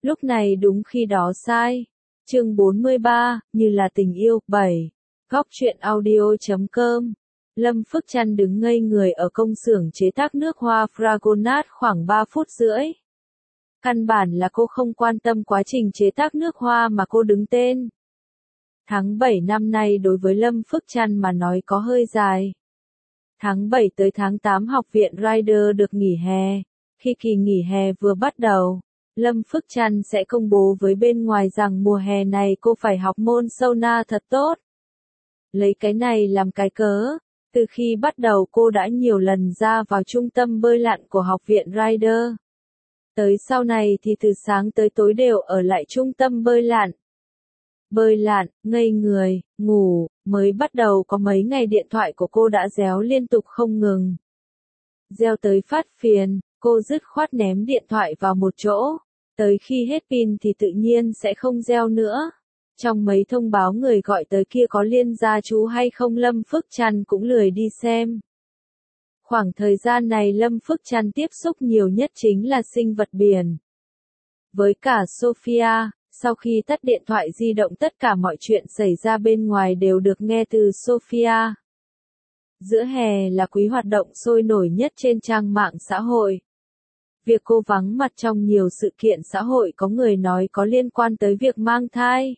Lúc này đúng khi đó sai. Chương 43, như là tình yêu. 7. Góc truyện audio.com. Lâm Phước Trăn đứng ngây người ở công xưởng chế tác nước hoa Fragonard khoảng 3 phút rưỡi. Căn bản là cô không quan tâm quá trình chế tác nước hoa mà cô đứng tên. Tháng 7 năm nay đối với Lâm Phước Trăn mà nói có hơi dài. Tháng 7 tới tháng 8 học viện Rider được nghỉ hè. Khi kỳ nghỉ hè vừa bắt đầu, Lâm Phước Trăn sẽ công bố với bên ngoài rằng mùa hè này cô phải học môn sauna thật tốt. Lấy cái này làm cái cớ, từ khi bắt đầu cô đã nhiều lần ra vào trung tâm bơi lặn của học viện Rider. Tới sau này thì từ sáng tới tối đều ở lại trung tâm bơi lặn. Bơi lặn, ngây người, ngủ, mới bắt đầu có mấy ngày điện thoại của cô đã réo liên tục không ngừng. Reo tới phát phiền, cô dứt khoát ném điện thoại vào một chỗ. Tới khi hết pin thì tự nhiên sẽ không reo nữa. Trong mấy thông báo người gọi tới kia có liên gia chú hay không Lâm Phước Trăn cũng lười đi xem. Khoảng thời gian này Lâm Phước Trăn tiếp xúc nhiều nhất chính là sinh vật biển. Với cả Sophia, sau khi tắt điện thoại di động tất cả mọi chuyện xảy ra bên ngoài đều được nghe từ Sophia. Giữa hè là quý hoạt động sôi nổi nhất trên trang mạng xã hội. Việc cô vắng mặt trong nhiều sự kiện xã hội có người nói có liên quan tới việc mang thai.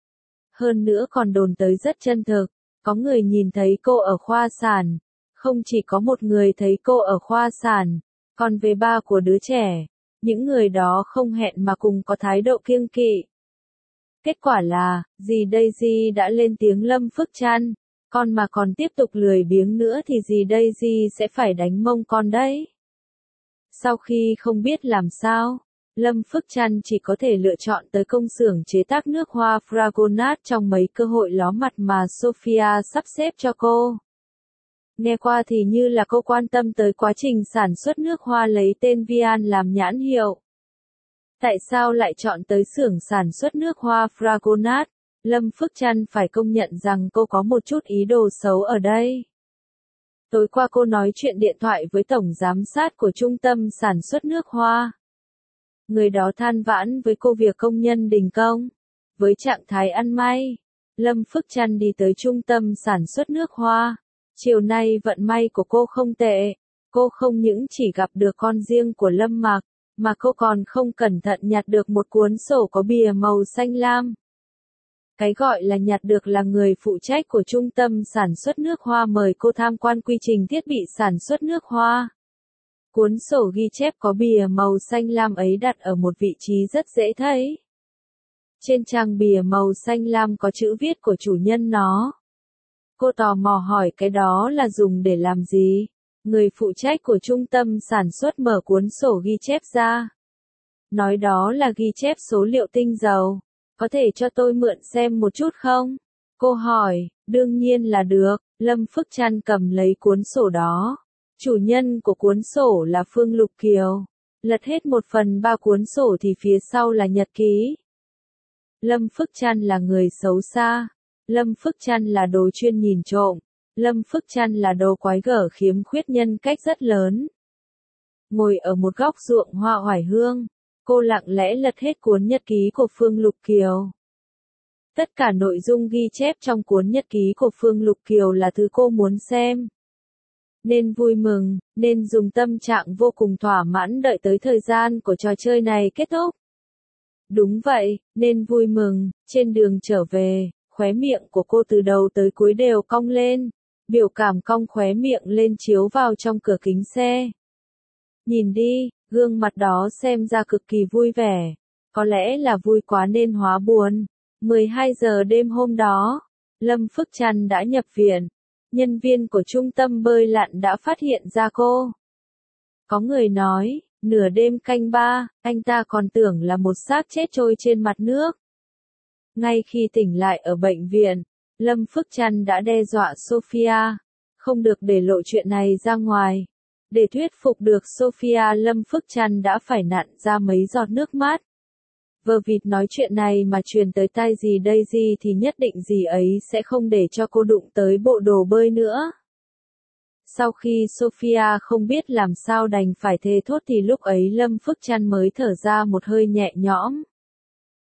Hơn nữa còn đồn tới rất chân thực, có người nhìn thấy cô ở khoa sản. Không chỉ có một người thấy cô ở khoa sản, còn về ba của đứa trẻ, những người đó không hẹn mà cùng có thái độ kiêng kỵ. Kết quả là, dì Daisy đã lên tiếng Lâm Phước Trăn, con mà còn tiếp tục lười biếng nữa thì dì Daisy sẽ phải đánh mông con đấy. Sau khi không biết làm sao, Lâm Phước Trăn chỉ có thể lựa chọn tới công xưởng chế tác nước hoa Fragonard trong mấy cơ hội ló mặt mà Sophia sắp xếp cho cô. Nghe qua thì như là cô quan tâm tới quá trình sản xuất nước hoa lấy tên Vian làm nhãn hiệu. Tại sao lại chọn tới xưởng sản xuất nước hoa Fragonard? Lâm Phước Trăn phải công nhận rằng cô có một chút ý đồ xấu ở đây. Tối qua cô nói chuyện điện thoại với tổng giám sát của trung tâm sản xuất nước hoa. Người đó than vãn với cô việc công nhân đình công. Với trạng thái ăn may, Lâm Phước Trăn đi tới trung tâm sản xuất nước hoa. Chiều nay vận may của cô không tệ. Cô không những chỉ gặp được con riêng của Lâm Mạc, mà cô còn không cẩn thận nhặt được một cuốn sổ có bìa màu xanh lam. Cái gọi là nhặt được là người phụ trách của trung tâm sản xuất nước hoa mời cô tham quan quy trình thiết bị sản xuất nước hoa. Cuốn sổ ghi chép có bìa màu xanh lam ấy đặt ở một vị trí rất dễ thấy. Trên trang bìa màu xanh lam có chữ viết của chủ nhân nó. Cô tò mò hỏi cái đó là dùng để làm gì? Người phụ trách của trung tâm sản xuất mở cuốn sổ ghi chép ra. Nói đó là ghi chép số liệu tinh dầu. Có thể cho tôi mượn xem một chút không? Cô hỏi, đương nhiên là được. Lâm Phước Trăn cầm lấy cuốn sổ đó. Chủ nhân của cuốn sổ là Phương Lục Kiều. Lật hết 1/3 cuốn sổ thì phía sau là nhật ký. Lâm Phước Trăn là người xấu xa. Lâm Phước Trăn là đồ chuyên nhìn trộm. Lâm Phước Trăn là đồ quái gở khiếm khuyết nhân cách rất lớn. Ngồi ở một góc ruộng hoa oải hương, cô lặng lẽ lật hết cuốn nhật ký của Phương Lục Kiều. Tất cả nội dung ghi chép trong cuốn nhật ký của Phương Lục Kiều là thứ cô muốn xem. Nên vui mừng, nên dùng tâm trạng vô cùng thỏa mãn đợi tới thời gian của trò chơi này kết thúc. Đúng vậy, nên vui mừng, trên đường trở về, khóe miệng của cô từ đầu tới cuối đều cong lên. Biểu cảm cong khóe miệng lên chiếu vào trong cửa kính xe. Nhìn đi, gương mặt đó xem ra cực kỳ vui vẻ. Có lẽ là vui quá nên hóa buồn. 12 giờ đêm hôm đó, Lâm Phước Trăn đã nhập viện. Nhân viên của trung tâm bơi lặn đã phát hiện ra cô. Có người nói, nửa đêm canh 3, anh ta còn tưởng là một xác chết trôi trên mặt nước. Ngay khi tỉnh lại ở bệnh viện, Lâm Phước Trăn đã đe dọa Sophia, không được để lộ chuyện này ra ngoài. Để thuyết phục được Sophia, Lâm Phước Trăn đã phải nặn ra mấy giọt nước mắt. Vờ vịt nói chuyện này mà truyền tới tai dì Daisy thì nhất định dì ấy sẽ không để cho cô đụng tới bộ đồ bơi nữa. Sau khi Sophia không biết làm sao đành phải thề thốt thì lúc ấy Lâm Phước Trăn mới thở ra một hơi nhẹ nhõm.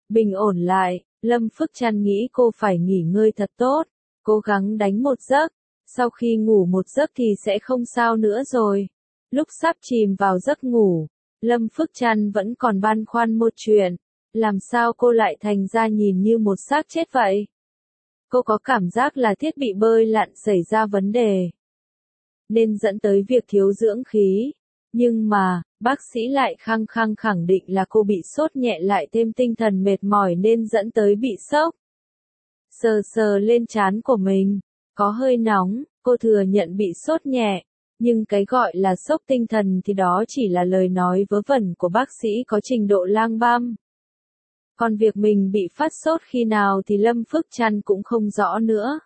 Bình ổn lại, Lâm Phước Trăn nghĩ cô phải nghỉ ngơi thật tốt, cố gắng đánh một giấc, sau khi ngủ một giấc thì sẽ không sao nữa rồi. Lúc sắp chìm vào giấc ngủ, Lâm Phước Trăn vẫn còn băn khoăn một chuyện, làm sao cô lại thành ra nhìn như một xác chết vậy? Cô có cảm giác là thiết bị bơi lặn xảy ra vấn đề, nên dẫn tới việc thiếu dưỡng khí. Nhưng mà, bác sĩ lại khăng khăng khẳng định là cô bị sốt nhẹ lại thêm tinh thần mệt mỏi nên dẫn tới bị sốc. Sờ sờ lên trán của mình, có hơi nóng, cô thừa nhận bị sốt nhẹ, nhưng cái gọi là sốc tinh thần thì đó chỉ là lời nói vớ vẩn của bác sĩ có trình độ lang băm. Còn việc mình bị phát sốt khi nào thì Lâm Phước Trăn cũng không rõ nữa.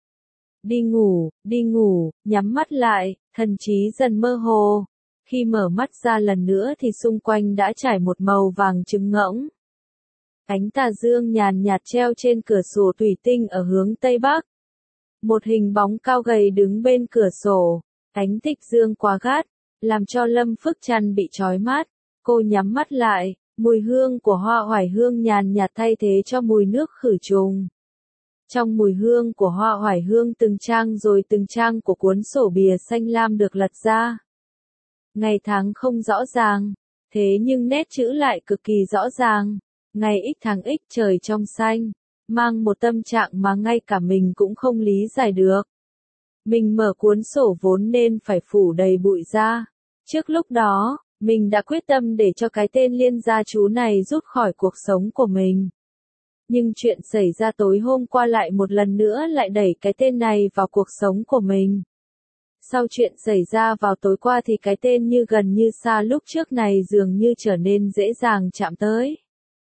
Đi ngủ, nhắm mắt lại, thần trí dần mơ hồ. Khi mở mắt ra lần nữa thì xung quanh đã trải một màu vàng trứng ngỗng. Ánh tà dương nhàn nhạt treo trên cửa sổ thủy tinh ở hướng Tây Bắc. Một hình bóng cao gầy đứng bên cửa sổ, ánh thích dương quá gắt, làm cho Lâm Phước Trăn bị chói mắt. Cô nhắm mắt lại, mùi hương của hoa oải hương nhàn nhạt thay thế cho mùi nước khử trùng. Trong mùi hương của hoa oải hương từng trang rồi từng trang của cuốn sổ bìa xanh lam được lật ra. Ngày tháng không rõ ràng, thế nhưng nét chữ lại cực kỳ rõ ràng. Ngày x tháng x trời trong xanh, mang một tâm trạng mà ngay cả mình cũng không lý giải được. Mình mở cuốn sổ vốn nên phải phủ đầy bụi ra. Trước lúc đó, mình đã quyết tâm để cho cái tên Liên gia chú này rút khỏi cuộc sống của mình. Nhưng chuyện xảy ra tối hôm qua lại một lần nữa lại đẩy cái tên này vào cuộc sống của mình. Sau chuyện xảy ra vào tối qua thì cái tên như gần như xa lúc trước này dường như trở nên dễ dàng chạm tới.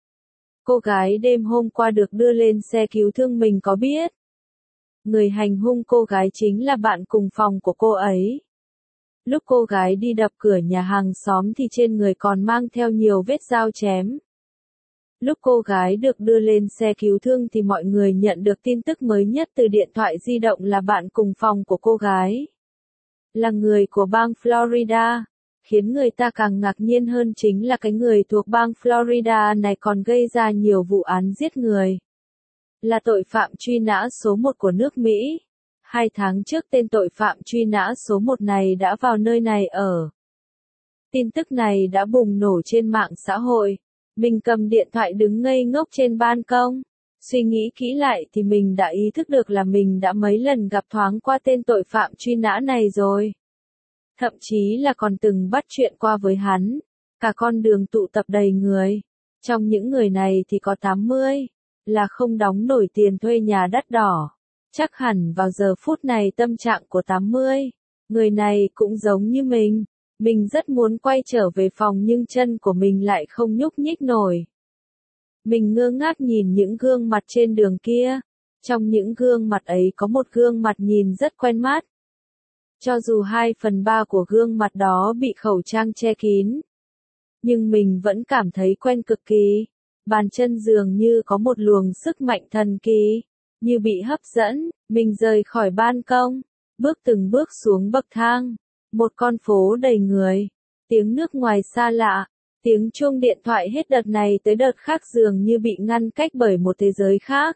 Cô gái đêm hôm qua được đưa lên xe cứu thương mình có biết. Người hành hung cô gái chính là bạn cùng phòng của cô ấy. Lúc cô gái đi đập cửa nhà hàng xóm thì trên người còn mang theo nhiều vết dao chém. Lúc cô gái được đưa lên xe cứu thương thì mọi người nhận được tin tức mới nhất từ điện thoại di động là bạn cùng phòng của cô gái là người của bang Florida. Khiến người ta càng ngạc nhiên hơn chính là cái người thuộc bang Florida này còn gây ra nhiều vụ án giết người. Là tội phạm truy nã số 1 của nước Mỹ. 2 tháng trước tên tội phạm truy nã số 1 này đã vào nơi này ở. Tin tức này đã bùng nổ trên mạng xã hội. Mình cầm điện thoại đứng ngây ngốc trên ban công. Suy nghĩ kỹ lại thì mình đã ý thức được là mình đã mấy lần gặp thoáng qua tên tội phạm truy nã này rồi. Thậm chí là còn từng bắt chuyện qua với hắn. Cả con đường tụ tập đầy người. Trong những người này thì có 80 là không đóng nổi tiền thuê nhà đắt đỏ. Chắc hẳn vào giờ phút này tâm trạng của 80 người này cũng giống như mình. Mình rất muốn quay trở về phòng nhưng chân của mình lại không nhúc nhích nổi. Mình ngơ ngác nhìn những gương mặt trên đường kia. Trong những gương mặt ấy có một gương mặt nhìn rất quen mắt. Cho dù 2/3 của gương mặt đó bị khẩu trang che kín, nhưng mình vẫn cảm thấy quen cực kỳ. Bàn chân dường như có một luồng sức mạnh thần kỳ, như bị hấp dẫn. Mình rời khỏi ban công, bước từng bước xuống bậc thang. Một con phố đầy người, tiếng nước ngoài xa lạ, tiếng chuông điện thoại hết đợt này tới đợt khác dường như bị ngăn cách bởi một thế giới khác.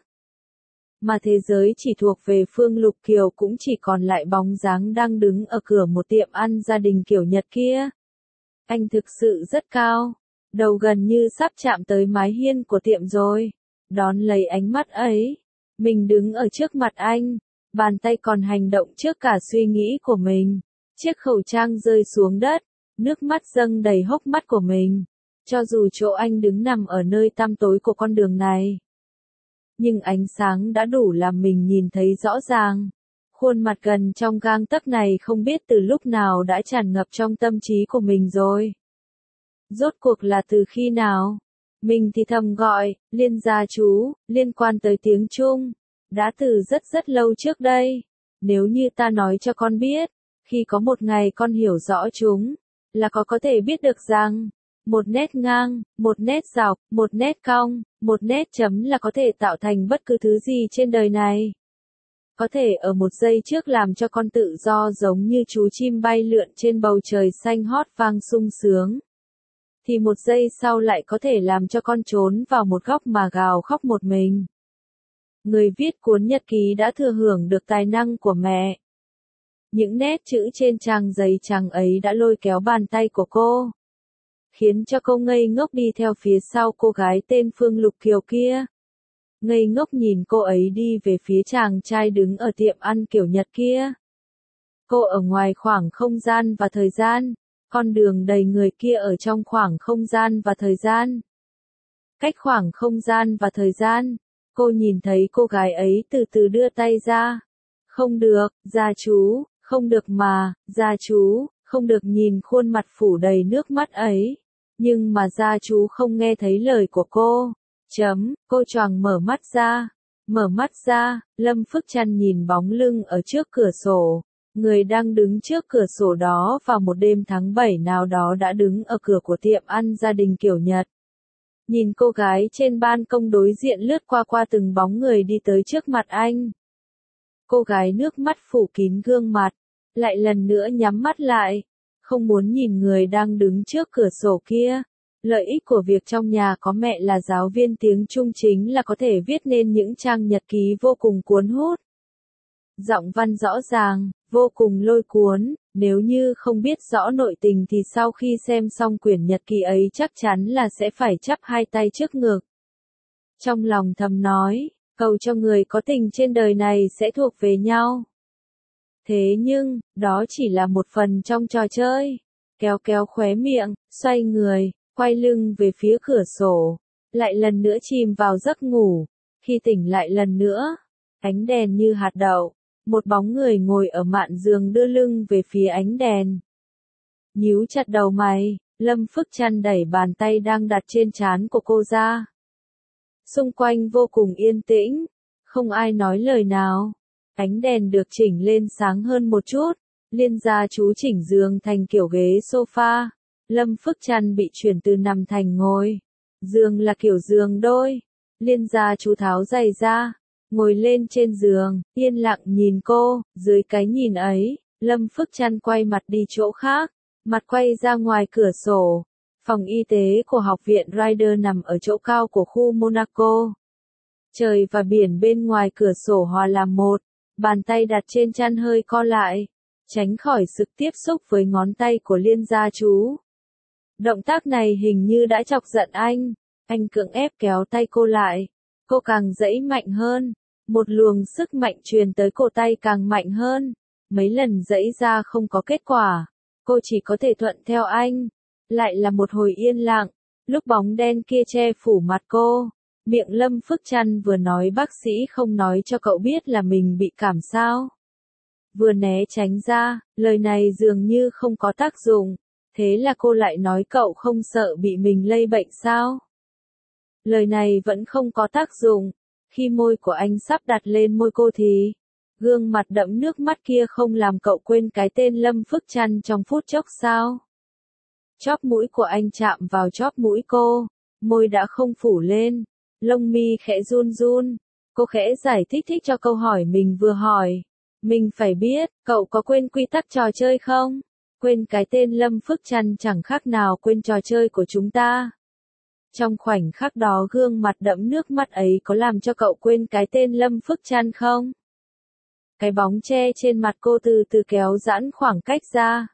Mà thế giới chỉ thuộc về Phương Lục Kiều cũng chỉ còn lại bóng dáng đang đứng ở cửa một tiệm ăn gia đình kiểu Nhật kia. Anh thực sự rất cao, đầu gần như sắp chạm tới mái hiên của tiệm rồi. Đón lấy ánh mắt ấy, mình đứng ở trước mặt anh, bàn tay còn hành động trước cả suy nghĩ của mình. Chiếc khẩu trang rơi xuống đất, nước mắt dâng đầy hốc mắt của mình. Cho dù chỗ anh đứng nằm ở nơi tăm tối của con đường này, nhưng ánh sáng đã đủ làm mình nhìn thấy rõ ràng. Khuôn mặt gần trong gang tấc này không biết từ lúc nào đã tràn ngập trong tâm trí của mình rồi. Rốt cuộc là từ khi nào? Mình thì thầm gọi, Liên gia chú, liên quan tới tiếng Trung. Đã từ rất rất lâu trước đây. Nếu như ta nói cho con biết, khi có một ngày con hiểu rõ chúng, là có thể biết được rằng, một nét ngang, một nét dọc, một nét cong, một nét chấm là có thể tạo thành bất cứ thứ gì trên đời này. Có thể ở một giây trước làm cho con tự do giống như chú chim bay lượn trên bầu trời xanh hót vang sung sướng. thì một giây sau lại có thể làm cho con trốn vào một góc mà gào khóc một mình. Người viết cuốn nhật ký đã thừa hưởng được tài năng của mẹ. Những nét chữ trên trang giấy trắng ấy đã lôi kéo bàn tay của cô, khiến cho cô ngây ngốc đi theo phía sau cô gái tên Phương Lục Kiều kia. Ngây ngốc nhìn cô ấy đi về phía chàng trai đứng ở tiệm ăn kiểu Nhật kia. Cô ở ngoài khoảng không gian và thời gian, con đường đầy người kia ở trong khoảng không gian và thời gian. Cách khoảng không gian và thời gian, cô nhìn thấy cô gái ấy từ từ đưa tay ra. Không được, gia chú, không được mà, gia chú, không được nhìn khuôn mặt phủ đầy nước mắt ấy. Nhưng mà gia chú không nghe thấy lời của cô. Cô choàng mở mắt ra. Mở mắt ra, Lâm Phước Trăn nhìn bóng lưng ở trước cửa sổ. Người đang đứng trước cửa sổ đó vào một đêm tháng 7 nào đó đã đứng ở cửa của tiệm ăn gia đình kiểu Nhật. Nhìn cô gái trên ban công đối diện lướt qua từng bóng người đi tới trước mặt anh. Cô gái nước mắt phủ kín gương mặt, lại lần nữa nhắm mắt lại, không muốn nhìn người đang đứng trước cửa sổ kia. Lợi ích của việc trong nhà có mẹ là giáo viên tiếng Trung chính là có thể viết nên những trang nhật ký vô cùng cuốn hút. Giọng văn rõ ràng, vô cùng lôi cuốn, nếu như không biết rõ nội tình thì sau khi xem xong quyển nhật ký ấy chắc chắn là sẽ phải chắp hai tay trước ngực. Trong lòng thầm nói, cầu cho người có tình trên đời này sẽ thuộc về nhau. Thế nhưng, đó chỉ là một phần trong trò chơi. Kéo kéo khóe miệng, xoay người, quay lưng về phía cửa sổ, lại lần nữa chìm vào giấc ngủ. Khi tỉnh lại lần nữa, ánh đèn như hạt đậu, một bóng người ngồi ở mạn giường đưa lưng về phía ánh đèn. Nhíu chặt đầu mày, Lâm Phước Trăn đẩy bàn tay đang đặt trên trán của cô ra. Xung quanh vô cùng yên tĩnh, không ai nói lời nào. Ánh đèn được chỉnh lên sáng hơn một chút, Liên gia chú chỉnh giường thành kiểu ghế sofa. Lâm Phước Trăn bị chuyển từ nằm thành ngồi. Giường là kiểu giường đôi. Liên gia chú tháo giày ra, ngồi lên trên giường, yên lặng nhìn cô. Dưới cái nhìn ấy, Lâm Phước Trăn quay mặt đi chỗ khác, mặt quay ra ngoài cửa sổ. Phòng y tế của học viện Rider nằm ở chỗ cao của khu Monaco. Trời và biển bên ngoài cửa sổ hòa làm một. Bàn tay đặt trên chăn hơi co lại, tránh khỏi sự tiếp xúc với ngón tay của Liên gia chú. Động tác này hình như đã chọc giận anh cưỡng ép kéo tay cô lại. Cô càng giãy mạnh hơn, một luồng sức mạnh truyền tới cổ tay càng mạnh hơn. Mấy lần giãy ra không có kết quả, cô chỉ có thể thuận theo anh. Lại là một hồi yên lặng, lúc bóng đen kia che phủ mặt cô. Miệng Lâm Phước Trăn vừa nói bác sĩ không nói cho cậu biết là mình bị cảm sao. Vừa né tránh ra, lời này dường như không có tác dụng. Thế là cô lại nói cậu không sợ bị mình lây bệnh sao? Lời này vẫn không có tác dụng. Khi môi của anh sắp đặt lên môi cô thì, gương mặt đẫm nước mắt kia không làm cậu quên cái tên Lâm Phước Trăn trong phút chốc sao? Chóp mũi của anh chạm vào chóp mũi cô, môi đã không phủ lên. Lông mi khẽ run run, cô khẽ giải thích cho câu hỏi mình vừa hỏi. Mình phải biết, cậu có quên quy tắc trò chơi không? Quên cái tên Lâm Phước Trăn chẳng khác nào quên trò chơi của chúng ta. Trong khoảnh khắc đó gương mặt đẫm nước mắt ấy có làm cho cậu quên cái tên Lâm Phước Trăn không? Cái bóng che trên mặt cô từ từ kéo giãn khoảng cách ra.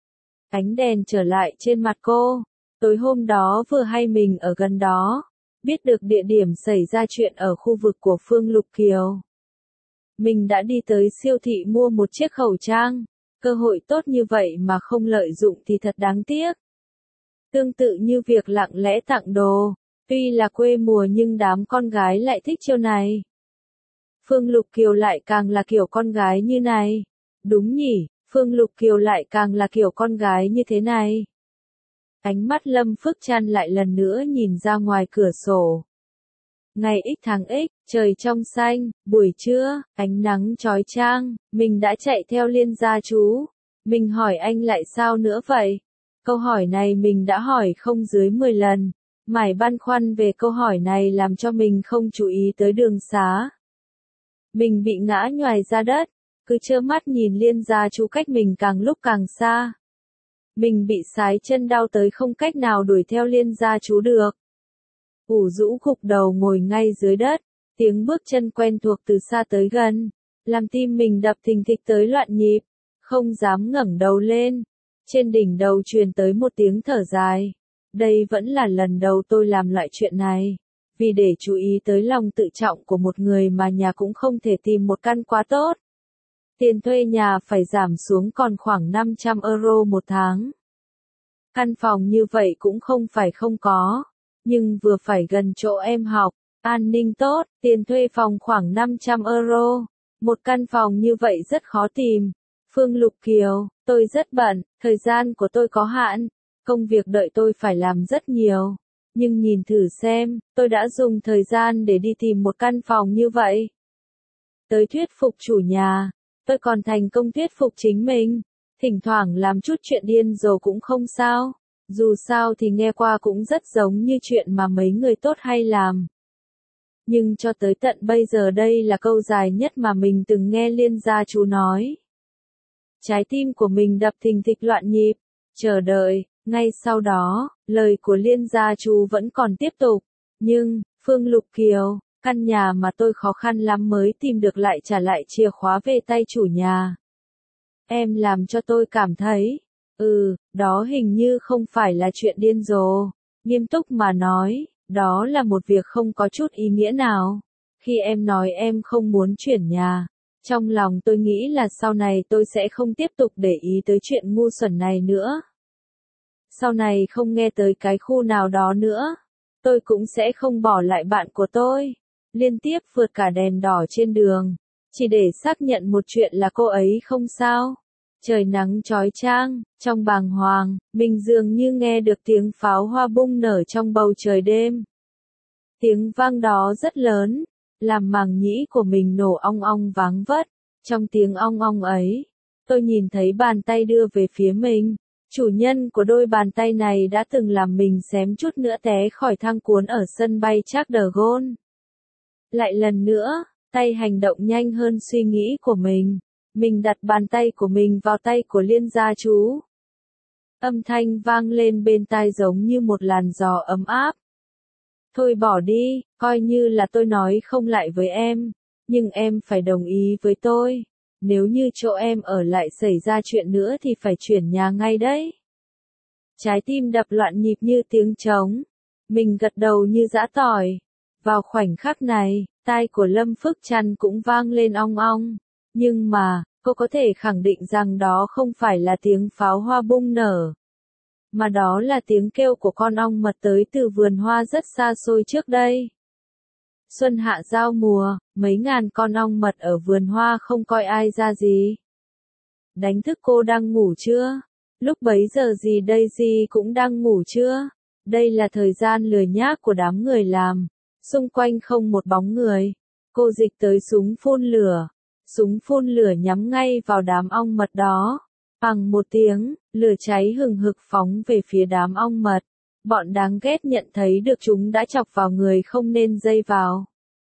Ánh đèn trở lại trên mặt cô. Tối hôm đó vừa hay mình ở gần đó. Biết được địa điểm xảy ra chuyện ở khu vực của Phương Lục Kiều. Mình đã đi tới siêu thị mua một chiếc khẩu trang. Cơ hội tốt như vậy mà không lợi dụng thì thật đáng tiếc. Tương tự như việc lặng lẽ tặng đồ. Tuy là quê mùa nhưng đám con gái lại thích chiêu này. Phương Lục Kiều lại càng là kiểu con gái như này. Đúng nhỉ, Phương Lục Kiều lại càng là kiểu con gái như thế này. Ánh mắt Lâm Phước Trăn lại lần nữa nhìn ra ngoài cửa sổ. Ngày X tháng X, trời trong xanh, buổi trưa, ánh nắng chói chang, mình đã chạy theo Liên gia chú. Mình hỏi anh lại sao nữa vậy? Câu hỏi này mình đã hỏi không dưới 10 lần. Mải băn khoăn về câu hỏi này làm cho mình không chú ý tới đường xá. Mình bị ngã nhoài ra đất, cứ trơ mắt nhìn Liên gia chú cách mình càng lúc càng xa. Mình bị sái chân đau tới không cách nào đuổi theo Liên gia chú được. Ủ rũ gục đầu ngồi ngay dưới đất, tiếng bước chân quen thuộc từ xa tới gần, làm tim mình đập thình thịch tới loạn nhịp, không dám ngẩng đầu lên. Trên đỉnh đầu truyền tới một tiếng thở dài. Đây vẫn là lần đầu tôi làm loại chuyện này. Vì để chú ý tới lòng tự trọng của một người mà nhà cũng không thể tìm một căn quá tốt. Tiền thuê nhà phải giảm xuống còn khoảng 500 euro một tháng. Căn phòng như vậy cũng không phải không có, nhưng vừa phải gần chỗ em học, an ninh tốt, tiền thuê phòng khoảng 500 euro. Một căn phòng như vậy rất khó tìm. Phương Lục Kiều, tôi rất bận, thời gian của tôi có hạn, công việc đợi tôi phải làm rất nhiều. Nhưng nhìn thử xem, tôi đã dùng thời gian để đi tìm một căn phòng như vậy. Tới thuyết phục chủ nhà, tôi còn thành công thuyết phục chính mình. Thỉnh thoảng làm chút chuyện điên rồ cũng không sao. Dù sao thì nghe qua cũng rất giống như chuyện mà mấy người tốt hay làm. Nhưng cho tới tận bây giờ đây là câu dài nhất mà mình từng nghe Liên gia chú nói. Trái tim của mình đập thình thịch loạn nhịp, chờ đợi. Ngay sau đó, lời của Liên gia chú vẫn còn tiếp tục. Nhưng, Phương Lục Kiều, căn nhà mà tôi khó khăn lắm mới tìm được lại trả lại chìa khóa về tay chủ nhà. Em làm cho tôi cảm thấy, đó hình như không phải là chuyện điên rồ. Nghiêm túc mà nói, đó là một việc không có chút ý nghĩa nào. Khi em nói em không muốn chuyển nhà, trong lòng tôi nghĩ là sau này tôi sẽ không tiếp tục để ý tới chuyện ngu xuẩn này nữa. Sau này không nghe tới cái khu nào đó nữa, tôi cũng sẽ không bỏ lại bạn của tôi. Liên tiếp vượt cả đèn đỏ trên đường, chỉ để xác nhận một chuyện là cô ấy không sao. Trời nắng chói chang, trong bàng hoàng, mình dường như nghe được tiếng pháo hoa bung nở trong bầu trời đêm. Tiếng vang đó rất lớn, làm màng nhĩ của mình nổ ong ong váng vất. Trong tiếng ong ong ấy, tôi nhìn thấy bàn tay đưa về phía mình. Chủ nhân của đôi bàn tay này đã từng làm mình xém chút nữa té khỏi thang cuốn ở sân bay Charles de Gaulle. Lại lần nữa, tay hành động nhanh hơn suy nghĩ của mình. Mình đặt bàn tay của mình vào tay của Liên gia chú. Âm thanh vang lên bên tai giống như một làn gió ấm áp. Thôi bỏ đi, coi như là tôi nói không lại với em. Nhưng em phải đồng ý với tôi. Nếu như chỗ em ở lại xảy ra chuyện nữa thì phải chuyển nhà ngay đấy. Trái tim đập loạn nhịp như tiếng trống. Mình gật đầu như giã tỏi. Vào khoảnh khắc này, tai của Lâm Phước Trăn cũng vang lên ong ong. Nhưng mà, cô có thể khẳng định rằng đó không phải là tiếng pháo hoa bung nở. Mà đó là tiếng kêu của con ong mật tới từ vườn hoa rất xa xôi trước đây. Xuân hạ giao mùa, mấy ngàn con ong mật ở vườn hoa không coi ai ra gì. Đánh thức cô đang ngủ chưa? Lúc bấy giờ gì đây gì cũng đang ngủ chưa? Đây là thời gian lười nhác của đám người làm. Xung quanh không một bóng người. Cô dịch tới súng phun lửa. Súng phun lửa nhắm ngay vào đám ong mật đó. Bằng một tiếng, lửa cháy hừng hực phóng về phía đám ong mật. Bọn đáng ghét nhận thấy được chúng đã chọc vào người không nên dây vào.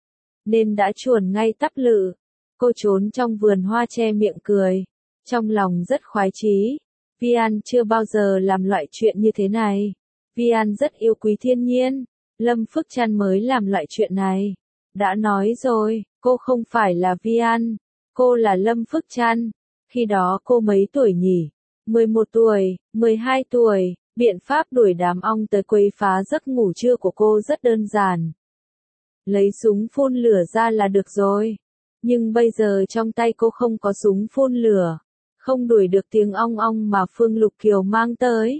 Nên đã chuồn ngay tắp lự. Cô trốn trong vườn hoa che miệng cười. Trong lòng rất khoái chí. Vian chưa bao giờ làm loại chuyện như thế này. Vian rất yêu quý thiên nhiên. Lâm Phước Trăn mới làm loại chuyện này. Đã nói rồi, cô không phải là Vian. Cô là Lâm Phước Trăn. Khi đó cô mấy tuổi nhỉ? 11 tuổi, 12 tuổi. Biện pháp đuổi đám ong tới quấy phá giấc ngủ trưa của cô rất đơn giản. Lấy súng phun lửa ra là được rồi. Nhưng bây giờ trong tay cô không có súng phun lửa. Không đuổi được tiếng ong ong mà Phương Lục Kiều mang tới.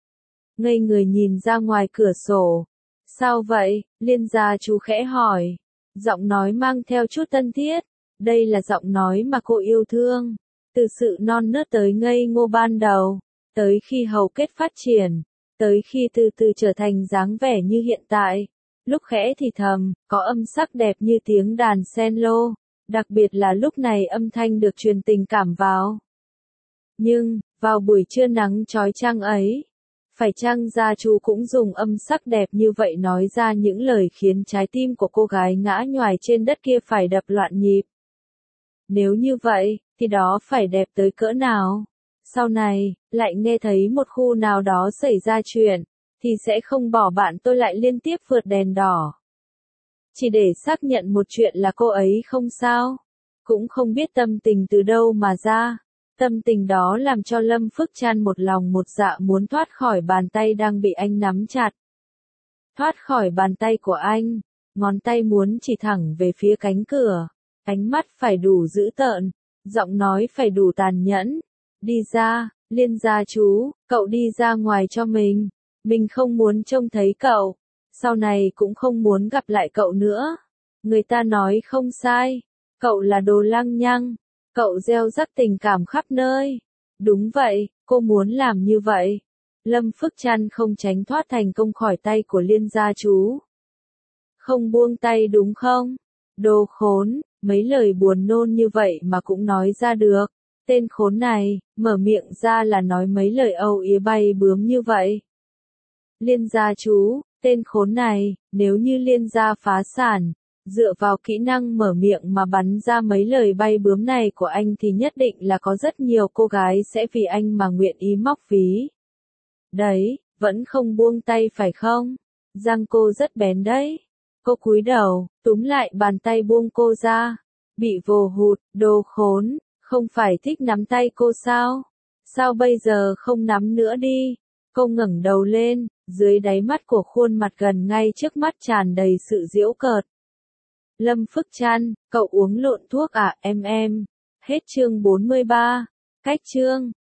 Ngây người nhìn ra ngoài cửa sổ. Sao vậy? Liên gia chú khẽ hỏi. Giọng nói mang theo chút thân thiết. Đây là giọng nói mà cô yêu thương. Từ sự non nớt tới ngây ngô ban đầu. Tới khi hầu kết phát triển. Tới khi từ từ trở thành dáng vẻ như hiện tại. Lúc khẽ thì thầm, có âm sắc đẹp như tiếng đàn cello. Đặc biệt là lúc này âm thanh được truyền tình cảm vào. Nhưng, vào buổi trưa nắng chói chang ấy, phải chăng gia chú cũng dùng âm sắc đẹp như vậy nói ra những lời khiến trái tim của cô gái ngã nhoài trên đất kia phải đập loạn nhịp. Nếu như vậy, thì đó phải đẹp tới cỡ nào? Sau này, lại nghe thấy một khu nào đó xảy ra chuyện, thì sẽ không bỏ bạn tôi lại liên tiếp vượt đèn đỏ. Chỉ để xác nhận một chuyện là cô ấy không sao. Cũng không biết tâm tình từ đâu mà ra. Tâm tình đó làm cho Lâm Phước Trăn một lòng một dạ muốn thoát khỏi bàn tay đang bị anh nắm chặt. Thoát khỏi bàn tay của anh, ngón tay muốn chỉ thẳng về phía cánh cửa. Ánh mắt phải đủ dữ tợn, giọng nói phải đủ tàn nhẫn. Đi ra, Liên gia chú, cậu đi ra ngoài cho mình. Mình không muốn trông thấy cậu. Sau này cũng không muốn gặp lại cậu nữa. Người ta nói không sai. Cậu là đồ lăng nhăng. Cậu gieo rắc tình cảm khắp nơi. Đúng vậy, cô muốn làm như vậy. Lâm Phước Trăn không tránh thoát thành công khỏi tay của Liên gia chú. Không buông tay đúng không? Đồ khốn, mấy lời buồn nôn như vậy mà cũng nói ra được. Tên khốn này, mở miệng ra là nói mấy lời âu yếm bay bướm như vậy. Liên gia chú, tên khốn này, nếu như Liên gia phá sản, dựa vào kỹ năng mở miệng mà bắn ra mấy lời bay bướm này của anh thì nhất định là có rất nhiều cô gái sẽ vì anh mà nguyện ý móc ví. Đấy, vẫn không buông tay phải không? Răng cô rất bén đấy. Cô cúi đầu, túm lại bàn tay buông cô ra. Bị vồ hụt, đồ khốn, không phải thích nắm tay cô sao? Sao bây giờ không nắm nữa đi? Cô ngẩng đầu lên, dưới đáy mắt của khuôn mặt gần ngay trước mắt tràn đầy sự giễu cợt. Lâm Phước Trăn, cậu uống lộn thuốc à em? Hết chương 43. Cách chương